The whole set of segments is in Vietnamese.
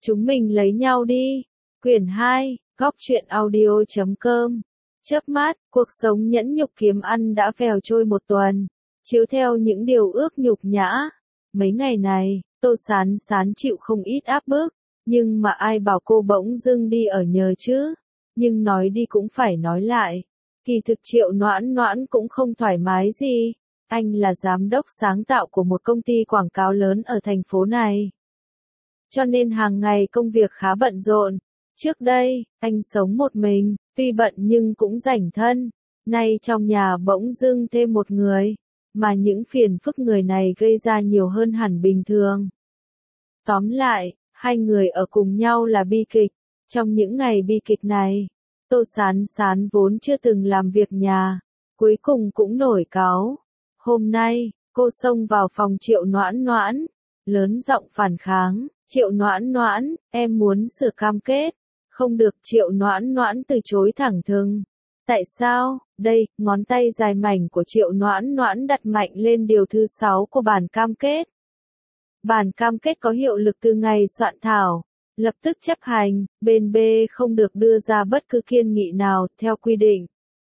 Chúng mình lấy nhau đi. Quyển 2, Góc truyện audio.com. Chớp mắt, cuộc sống nhẫn nhục kiếm ăn đã vèo trôi một tuần, chiếu theo những điều ước nhục nhã. Mấy ngày này, Tô Sán Sán chịu không ít áp bức, nhưng mà ai bảo cô bỗng dưng đi ở nhờ chứ. Nhưng nói đi cũng phải nói lại, kỳ thực Triệu Noãn Noãn cũng không thoải mái gì. Anh là giám đốc sáng tạo của một công ty quảng cáo lớn ở thành phố này, cho nên hàng ngày công việc khá bận rộn. Trước đây, anh sống một mình, tuy bận nhưng cũng rảnh thân. Nay trong nhà bỗng dưng thêm một người, mà những phiền phức người này gây ra nhiều hơn hẳn bình thường. Tóm lại, hai người ở cùng nhau là bi kịch. Trong những ngày bi kịch này, Tô Sán Sán vốn chưa từng làm việc nhà, cuối cùng cũng nổi cáu. Hôm nay, cô xông vào phòng Triệu Noãn Noãn, lớn giọng phản kháng. Triệu Noãn Noãn, em muốn sửa cam kết. Không được, Triệu Noãn Noãn từ chối thẳng thừng. Tại sao? Đây, ngón tay dài mảnh của Triệu Noãn Noãn đặt mạnh lên điều thứ 6 của bản cam kết. Bản cam kết có hiệu lực từ ngày soạn thảo, lập tức chấp hành, bên B không được đưa ra bất cứ kiêng nghị nào, theo quy định.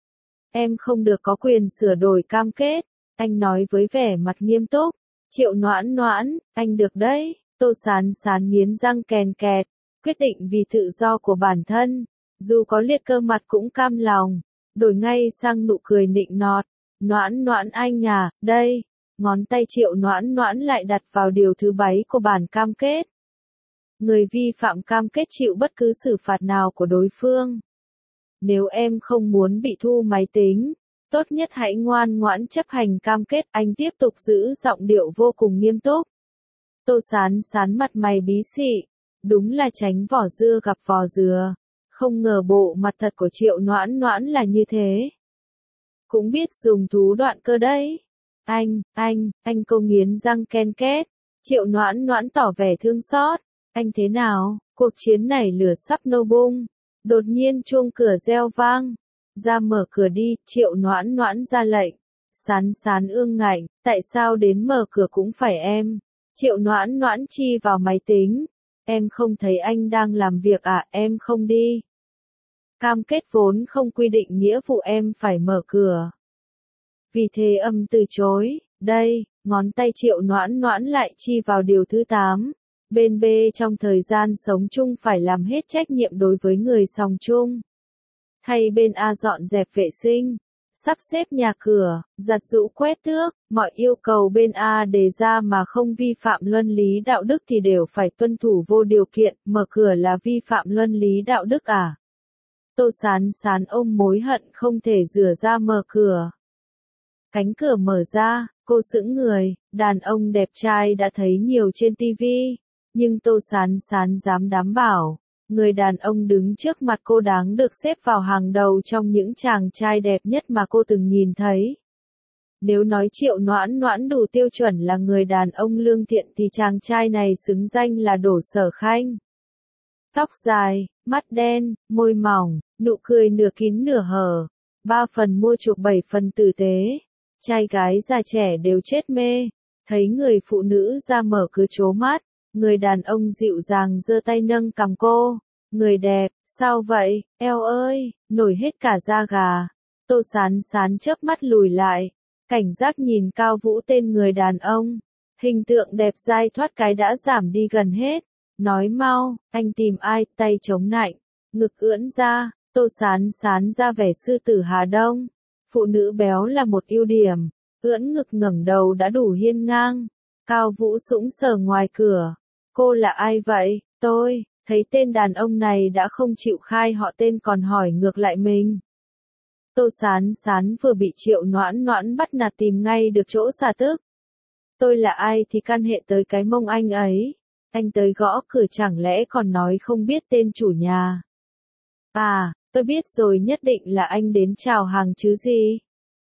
Em không được có quyền sửa đổi cam kết, anh nói với vẻ mặt nghiêm túc. Triệu Noãn Noãn, anh được đấy. Tô Sán Sán nghiến răng kèn kẹt, quyết định vì tự do của bản thân, dù có liệt cơ mặt cũng cam lòng, đổi ngay sang nụ cười nịnh nọt. Noãn Noãn anh à, đây, ngón tay Triệu Noãn Noãn lại đặt vào điều thứ 7 của bản cam kết. Người vi phạm cam kết chịu bất cứ xử phạt nào của đối phương. Nếu em không muốn bị thu máy tính, tốt nhất hãy ngoan ngoãn chấp hành cam kết. Anh tiếp tục giữ giọng điệu vô cùng nghiêm túc. Tô Sán Sán mặt mày bí xị, đúng là tránh vỏ dưa gặp vỏ dừa, không ngờ bộ mặt thật của Triệu Noãn Noãn là như thế. Cũng biết dùng thú đoạn cơ đấy. Anh cô nghiến răng ken két. Triệu Noãn Noãn tỏ vẻ thương xót. Anh thế nào, cuộc chiến này lửa sắp nổ bung. Đột nhiên chuông cửa reo vang. Ra mở cửa đi, Triệu Noãn Noãn ra lệnh. Sán Sán ương ngạnh, tại sao đến mở cửa cũng phải em? Triệu Noãn Noãn chi vào máy tính. Em không thấy anh đang làm việc à, em không đi. Cam kết vốn không quy định nghĩa vụ em phải mở cửa. Vì thế từ chối. Đây, ngón tay Triệu Noãn Noãn lại chi vào điều thứ 8. Bên B trong thời gian sống chung phải làm hết trách nhiệm đối với người sống chung. Thay bên A dọn dẹp vệ sinh, sắp xếp nhà cửa, giặt giũ quét tước, mọi yêu cầu bên A đề ra mà không vi phạm luân lý đạo đức thì đều phải tuân thủ vô điều kiện. Mở cửa là vi phạm luân lý đạo đức à? Tô Sán Sán ôm mối hận không thể rửa ra mở cửa. Cánh cửa mở ra, cô sững người. Đàn ông đẹp trai đã thấy nhiều trên TV, nhưng Tô Sán Sán dám đảm bảo, người đàn ông đứng trước mặt cô đáng được xếp vào hàng đầu trong những chàng trai đẹp nhất mà cô từng nhìn thấy. Nếu nói Triệu Noãn Noãn đủ tiêu chuẩn là người đàn ông lương thiện thì chàng trai này xứng danh là Đỗ Sở Khanh. Tóc dài, mắt đen, môi mỏng, nụ cười nửa kín nửa hở, 3 phần mua chuộc 7 phần tử tế. Trai gái già trẻ đều chết mê, thấy người phụ nữ ra mở cứ trố mắt. Người đàn ông dịu dàng giơ tay nâng cằm cô. Người đẹp, sao vậy, eo ơi, nổi hết cả da gà. Tô Sán Sán chớp mắt lùi lại, cảnh giác nhìn cao vũ tên người đàn ông. Hình tượng đẹp dai thoát cái đã giảm đi gần hết. Nói mau, anh tìm ai? Tay chống nạnh, ngực ưỡn ra. Tô Sán Sán ra vẻ sư tử Hà Đông. Phụ nữ béo là một ưu điểm, ưỡn ngực ngẩng đầu đã đủ hiên ngang. Cao Vũ sũng sờ ngoài cửa. Cô là ai vậy? Tôi, thấy tên đàn ông này đã không chịu khai họ tên còn hỏi ngược lại mình. Tô Sán Sán vừa bị Triệu Noãn Noãn bắt nạt tìm ngay được chỗ xả tức. Tôi là ai thì căn hệ tới cái mông anh ấy. Anh tới gõ cửa chẳng lẽ còn nói không biết tên chủ nhà. À, tôi biết rồi, nhất định là anh đến chào hàng chứ gì.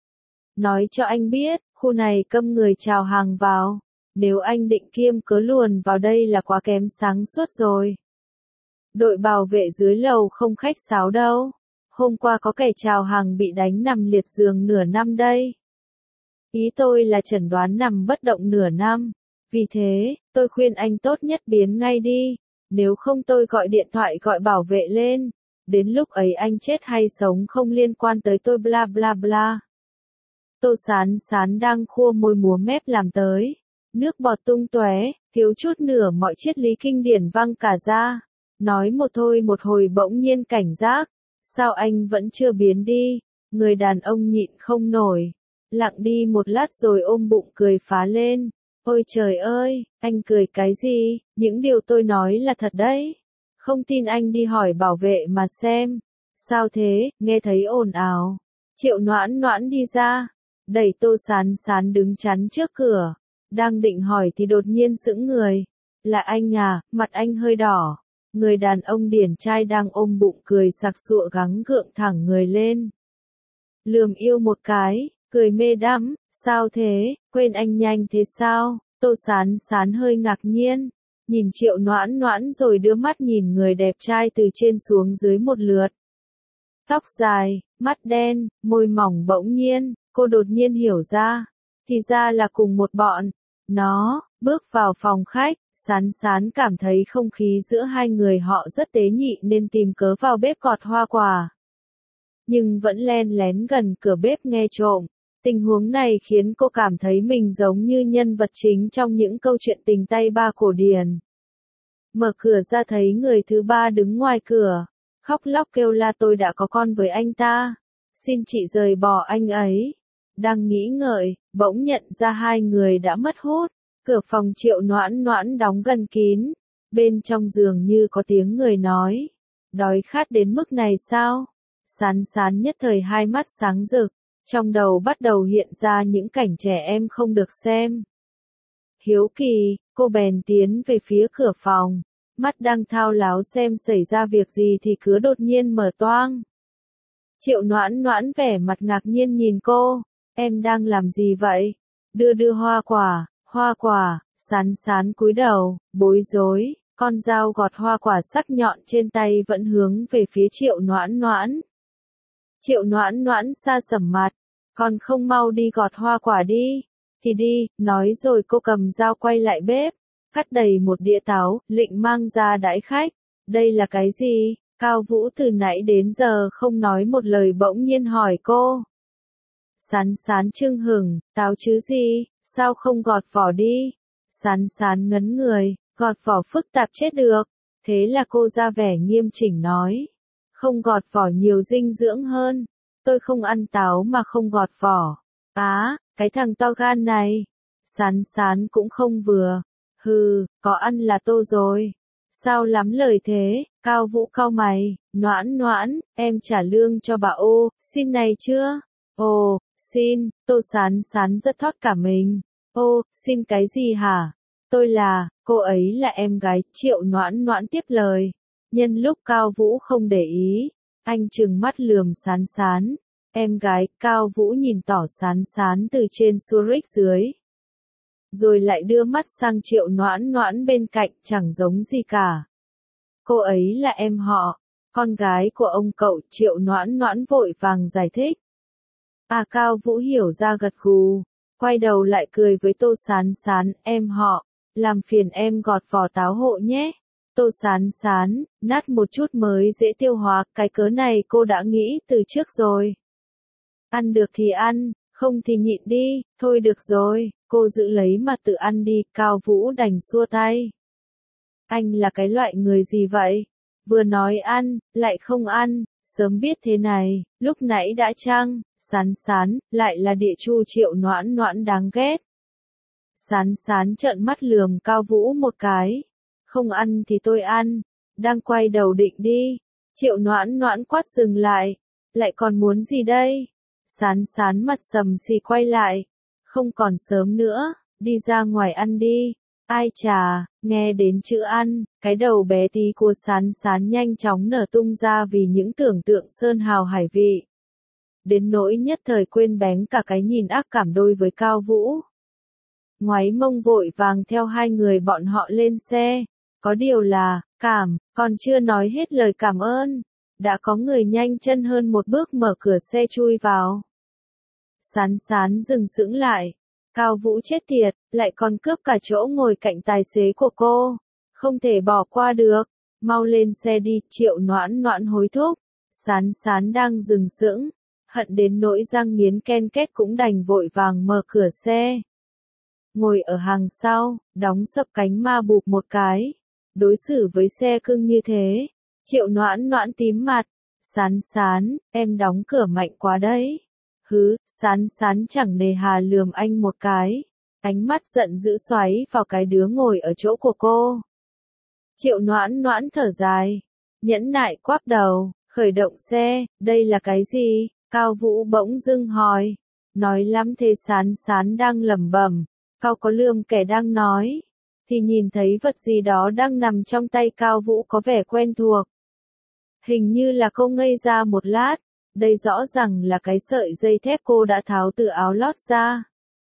Nói cho anh biết, khu này cấm người chào hàng vào. Nếu anh định kiêm cớ luồn vào đây là quá kém sáng suốt rồi. Đội bảo vệ dưới lầu không khách sáo đâu. Hôm qua có kẻ chào hàng bị đánh nằm liệt giường nửa năm đây. Ý tôi là chẩn đoán nằm bất động nửa năm. Vì thế, tôi khuyên anh tốt nhất biến ngay đi. nếu không tôi gọi điện thoại gọi bảo vệ lên, đến lúc ấy anh chết hay sống không liên quan tới tôi bla bla bla. Tô Sán Sán đang khua môi múa mép làm tới, nước bọt tung tóe, thiếu chút nữa mọi triết lý kinh điển văng cả ra. Nói một thôi một hồi bỗng nhiên cảnh giác, sao anh vẫn chưa biến đi, người đàn ông nhịn không nổi, lặng đi một lát rồi ôm bụng cười phá lên. Ôi trời ơi, anh cười cái gì, những điều tôi nói là thật đấy. Không tin anh đi hỏi bảo vệ mà xem. Sao thế, nghe thấy ồn ào. Triệu Noãn Noãn đi ra, đẩy Tô Sán Sán đứng chắn trước cửa. Đang định hỏi thì đột nhiên sững người. Là anh à, mặt anh hơi đỏ. Người đàn ông điển trai đang ôm bụng cười sặc sụa gắng gượng thẳng người lên. Lườm yêu một cái, cười mê đắm, sao thế, quên anh nhanh thế sao? Tô Sán Sán hơi ngạc nhiên, nhìn Triệu Noãn Noãn rồi đưa mắt nhìn người đẹp trai từ trên xuống dưới một lượt. Tóc dài, mắt đen, môi mỏng bỗng nhiên, cô đột nhiên hiểu ra, thì ra là cùng một bọn. Nó, bước vào phòng khách, Sán Sán cảm thấy không khí giữa hai người họ rất tế nhị nên tìm cớ vào bếp gọt hoa quả. Nhưng vẫn len lén gần cửa bếp nghe trộm. Tình huống này khiến cô cảm thấy mình giống như nhân vật chính trong những câu chuyện tình tay ba cổ điển. Mở cửa ra thấy người thứ ba đứng ngoài cửa, khóc lóc kêu la tôi đã có con với anh ta, xin chị rời bỏ anh ấy. Đang nghĩ ngợi, bỗng nhận ra hai người đã mất hút, cửa phòng Triệu Noãn Noãn đóng gần kín, bên trong giường như có tiếng người nói, đói khát đến mức này sao? Sán Sán nhất thời hai mắt sáng rực. Trong đầu bắt đầu hiện ra những cảnh trẻ em không được xem. Hiếu kỳ, cô bèn tiến về phía cửa phòng, mắt đang thao láo xem xảy ra việc gì thì cửa đột nhiên mở toang. Triệu Noãn Noãn vẻ mặt ngạc nhiên nhìn cô, em đang làm gì vậy? Đưa hoa quả, Sán Sán cúi đầu, bối rối, con dao gọt hoa quả sắc nhọn trên tay vẫn hướng về phía Triệu Noãn Noãn. Triệu Noãn Noãn sa sầm mặt, con không mau đi gọt hoa quả đi, thì đi, nói rồi cô cầm dao quay lại bếp, cắt đầy một đĩa táo, định mang ra đãi khách. Đây là cái gì? Cao Vũ từ nãy đến giờ không nói một lời bỗng nhiên hỏi cô. Sán Sán chưng hửng, táo chứ gì, sao không gọt vỏ đi? Sán Sán ngấn người, gọt vỏ phức tạp chết được. Thế là cô ra vẻ nghiêm chỉnh nói. Không gọt vỏ nhiều dinh dưỡng hơn. Tôi không ăn táo mà không gọt vỏ. Á, cái thằng to gan này. Sán Sán cũng không vừa. Hừ, có ăn là tô rồi. Sao lắm lời thế, Cao Vũ cau mày, Noãn Noãn, em trả lương cho bà ô, xin này chưa? Ồ, xin, Tô Sán Sán rất thót cả mình. Ô, xin cái gì hả? Cô ấy là em gái, Triệu Noãn Noãn tiếp lời. Nhân lúc Cao Vũ không để ý, anh trừng mắt lườm Sán Sán. Em gái, Cao Vũ nhìn tỏ Sán Sán từ trên xuống dưới. Rồi lại đưa mắt sang Triệu Noãn Noãn bên cạnh, chẳng giống gì cả. Cô ấy là em họ, con gái của ông cậu. Triệu Noãn Noãn vội vàng giải thích. À, Cao Vũ hiểu ra gật gù, quay đầu lại cười với Tô Sán Sán, em họ, làm phiền em gọt vỏ táo hộ nhé. Tô Sán Sán, nát một chút mới dễ tiêu hóa, cái cớ này cô đã nghĩ từ trước rồi. Ăn được thì ăn, không thì nhịn đi, thôi được rồi, cô giữ lấy mà tự ăn đi. Cao Vũ đành xua tay. Anh là cái loại người gì vậy? Vừa nói ăn, lại không ăn, sớm biết thế này, lúc nãy đã chăng? Sán Sán, lại là địa chu Triệu Noãn Noãn đáng ghét. Sán Sán trợn mắt lườm Cao Vũ một cái. Không ăn thì tôi ăn, đang quay đầu định đi. Triệu Noãn Noãn quát dừng lại. Lại còn muốn gì đây? Sán Sán mặt sầm xì quay lại. Không còn sớm nữa, đi ra ngoài ăn đi. Ai chà, nghe đến chữ ăn, cái đầu bé tí của Sán Sán nhanh chóng nở tung ra vì những tưởng tượng sơn hào hải vị. Đến nỗi nhất thời quên bén cả cái nhìn ác cảm đối với Cao Vũ. Ngoáy mông vội vàng theo hai người bọn họ lên xe. Có điều là, còn chưa nói hết lời cảm ơn. Đã có người nhanh chân hơn một bước mở cửa xe chui vào. Sán Sán dừng sững lại. Cao Vũ chết tiệt, lại còn cướp cả chỗ ngồi cạnh tài xế của cô. Không thể bỏ qua được. Mau lên xe đi, Triệu Noãn Noãn hối thúc. Sán Sán đang dừng sững, hận đến nỗi răng nghiến ken két cũng đành vội vàng mở cửa xe. Ngồi ở hàng sau, đóng sập cánh ma bụp một cái. Đối xử với xe cưng như thế. Triệu Noãn Noãn tím mặt. Sán Sán, em đóng cửa mạnh quá đấy. Hứ, Sán Sán chẳng nề hà lườm anh một cái. Ánh mắt giận dữ xoáy vào cái đứa ngồi ở chỗ của cô. Triệu Noãn Noãn thở dài. Nhẫn nại quắp đầu, khởi động xe, đây là cái gì? Cao Vũ bỗng dưng hỏi. Nói lắm thế Sán Sán đang lẩm bẩm. Cao có lườm kẻ đang nói. Thì nhìn thấy vật gì đó đang nằm trong tay Cao Vũ có vẻ quen thuộc. Hình như là cô ngây ra một lát. Đây rõ ràng là cái sợi dây thép cô đã tháo từ áo lót ra.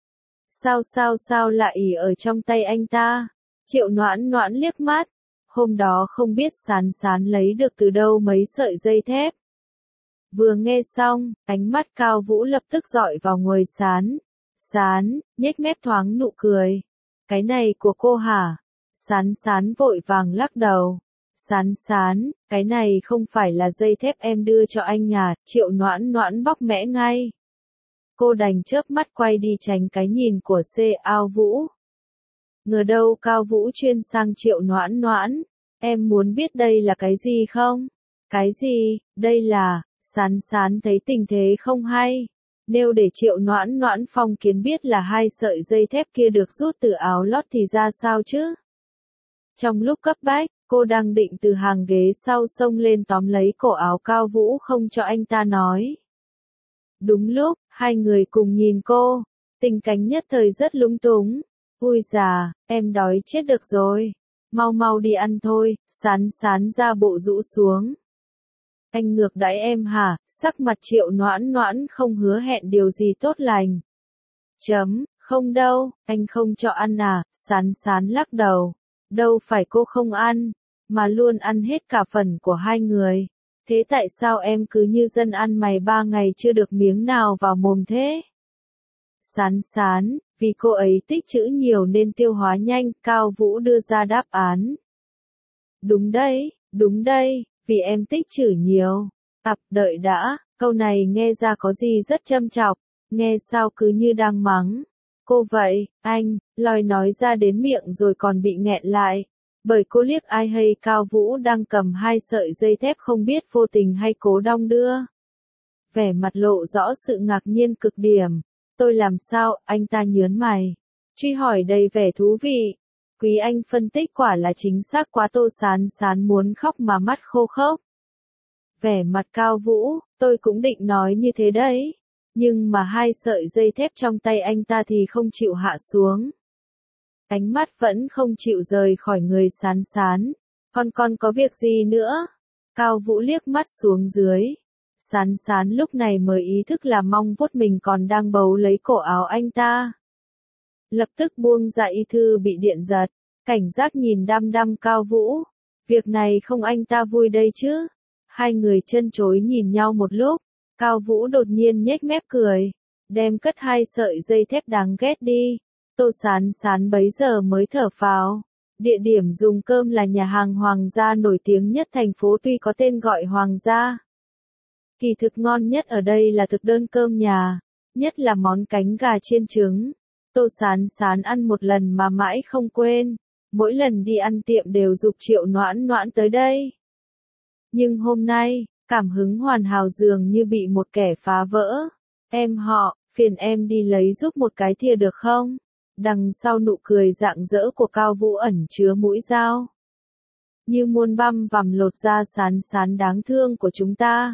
Sao lại ỉ ở trong tay anh ta? Triệu Noãn Noãn liếc mắt. Hôm đó không biết Sán Sán lấy được từ đâu mấy sợi dây thép. Vừa nghe xong, ánh mắt Cao Vũ lập tức dọi vào người Sán. Sán, nhếch mép thoáng nụ cười. Cái này của cô hả? Sán Sán vội vàng lắc đầu. Sán Sán, cái này không phải là dây thép em đưa cho anh à? Triệu Noãn Noãn bóc mẽ ngay. Cô đành chớp mắt quay đi tránh cái nhìn của Cao Vũ. Ngờ đâu Cao Vũ chuyên sang Triệu Noãn Noãn. Em muốn biết đây là cái gì không? Cái gì? Đây là... Sán Sán thấy tình thế không hay. Nếu để Triệu Noãn Noãn phong kiến biết là hai sợi dây thép kia được rút từ áo lót thì ra sao chứ? Trong lúc cấp bách, cô đang định từ hàng ghế sau xông lên tóm lấy cổ áo Cao Vũ không cho anh ta nói. Đúng lúc, hai người cùng nhìn cô. Tình cảnh nhất thời rất lung túng. Ui già, em đói chết được rồi. Mau mau đi ăn thôi, Sán Sán ra bộ rũ xuống. Anh ngược đãi em hả? Sắc mặt Triệu Noãn Noãn không hứa hẹn điều gì tốt lành. Không đâu, anh không cho ăn à? Sán Sán lắc đầu. Đâu phải cô không ăn, mà luôn ăn hết cả phần của hai người. Thế tại sao em cứ như dân ăn mày 3 ngày chưa được miếng nào vào mồm thế? Sán Sán, vì cô ấy tích trữ nhiều nên tiêu hóa nhanh, Cao Vũ đưa ra đáp án. Đúng đây, vì em tích trữ nhiều. Đợi đã, câu này nghe ra có gì rất châm chọc, nghe sao cứ như đang mắng. Cô vậy, anh, lòi nói ra đến miệng rồi còn bị nghẹn lại. Bởi cô liếc ai hay Cao Vũ đang cầm hai sợi dây thép không biết vô tình hay cố đong đưa. Vẻ mặt lộ rõ sự ngạc nhiên cực điểm. Tôi làm sao, anh ta nhớn mày. Truy hỏi đầy vẻ thú vị. Quý anh phân tích quả là chính xác quá. Tô Sán Sán muốn khóc mà mắt khô khốc. Vẻ mặt Cao Vũ, tôi cũng định nói như thế đấy. Nhưng mà hai sợi dây thép trong tay anh ta thì không chịu hạ xuống. Ánh mắt vẫn không chịu rời khỏi người Sán Sán. Con có việc gì nữa? Cao Vũ liếc mắt xuống dưới. Sán Sán lúc này mới ý thức là mong vuốt mình còn đang bấu lấy cổ áo anh ta. Lập tức buông ra y thư bị điện giật. Cảnh giác nhìn đăm đăm Cao Vũ. Việc này không anh ta vui đây chứ? Hai người chân chối nhìn nhau một lúc. Cao Vũ đột nhiên nhếch mép cười. Đem cất hai sợi dây thép đáng ghét đi. Tô Sán Sán bấy giờ mới thở phào. Địa điểm dùng cơm là nhà hàng Hoàng gia nổi tiếng nhất thành phố tuy có tên gọi Hoàng gia. Kỳ thực ngon nhất ở đây là thực đơn cơm nhà, nhất là món cánh gà chiên trứng. Tô Sán Sán ăn một lần mà mãi không quên, mỗi lần đi ăn tiệm đều giục Triệu Noãn Noãn tới đây. Nhưng hôm nay, cảm hứng hoàn hảo dường như bị một kẻ phá vỡ. Em họ, phiền em đi lấy giúp một cái thìa được không? Đằng sau nụ cười rạng rỡ của Cao Vũ ẩn chứa mũi dao. Như muôn băm vằm lột da Sán Sán đáng thương của chúng ta.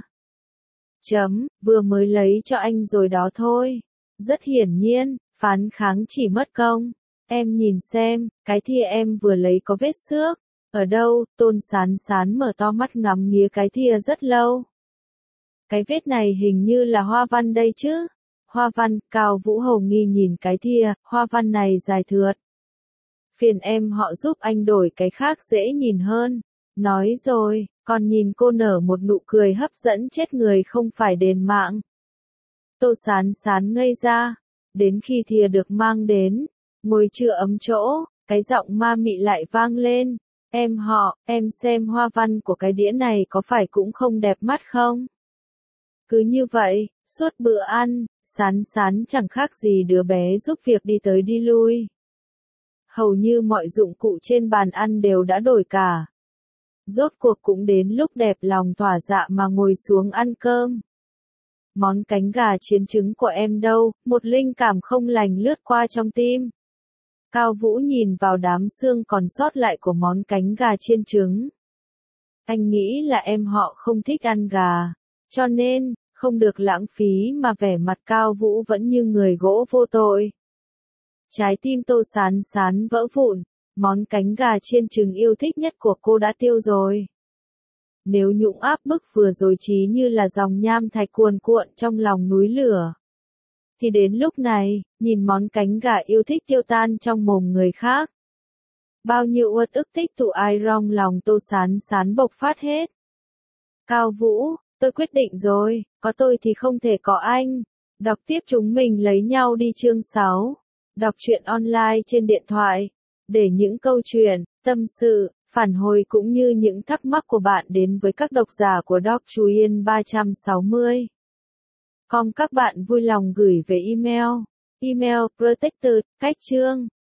Vừa mới lấy cho anh rồi đó thôi. Rất hiển nhiên, phán kháng chỉ mất công. Em nhìn xem, cái thìa em vừa lấy có vết xước. Ở đâu? Tôn Sán Sán mở to mắt ngắm nghía cái thìa rất lâu. Cái vết này hình như là hoa văn đây chứ? Hoa văn, Cao Vũ hầu nghi nhìn cái thìa, hoa văn này dài thượt. Phiền em họ giúp anh đổi cái khác dễ nhìn hơn. Nói rồi, còn nhìn cô nở một nụ cười hấp dẫn chết người không phải đền mạng. Tô Sán Sán ngây ra. Đến khi thìa được mang đến, ngồi chưa ấm chỗ, cái giọng ma mị lại vang lên. Em họ, em xem hoa văn của cái đĩa này có phải cũng không đẹp mắt không? Cứ như vậy, suốt bữa ăn, Sán Sán chẳng khác gì đứa bé giúp việc đi tới đi lui. Hầu như mọi dụng cụ trên bàn ăn đều đã đổi cả. Rốt cuộc cũng đến lúc đẹp lòng thỏa dạ mà ngồi xuống ăn cơm. Món cánh gà chiên trứng của em đâu? Một linh cảm không lành lướt qua trong tim. Cao Vũ nhìn vào đám xương còn sót lại của món cánh gà chiên trứng. Anh nghĩ là em họ không thích ăn gà, cho nên, không được lãng phí mà vẻ mặt Cao Vũ vẫn như người gỗ vô tội. Trái tim Tô Sán Sán vỡ vụn, món cánh gà chiên trứng yêu thích nhất của cô đã tiêu rồi. Nếu nhũng áp bức vừa rồi trí như là dòng nham thạch cuồn cuộn trong lòng núi lửa, thì đến lúc này, nhìn món cánh gà yêu thích tiêu tan trong mồm người khác. Bao nhiêu uất ức tích tụ ai rong lòng Tô Sán Sán bộc phát hết. Cao Vũ, tôi quyết định rồi, có tôi thì không thể có anh. Đọc tiếp chúng mình lấy nhau đi chương 6. Đọc truyện online trên điện thoại. Để những câu chuyện, tâm sự, phản hồi cũng như những thắc mắc của bạn đến với các độc giả của Doc Chú Yên 360. Các bạn vui lòng gửi về email. Email protected, cách chương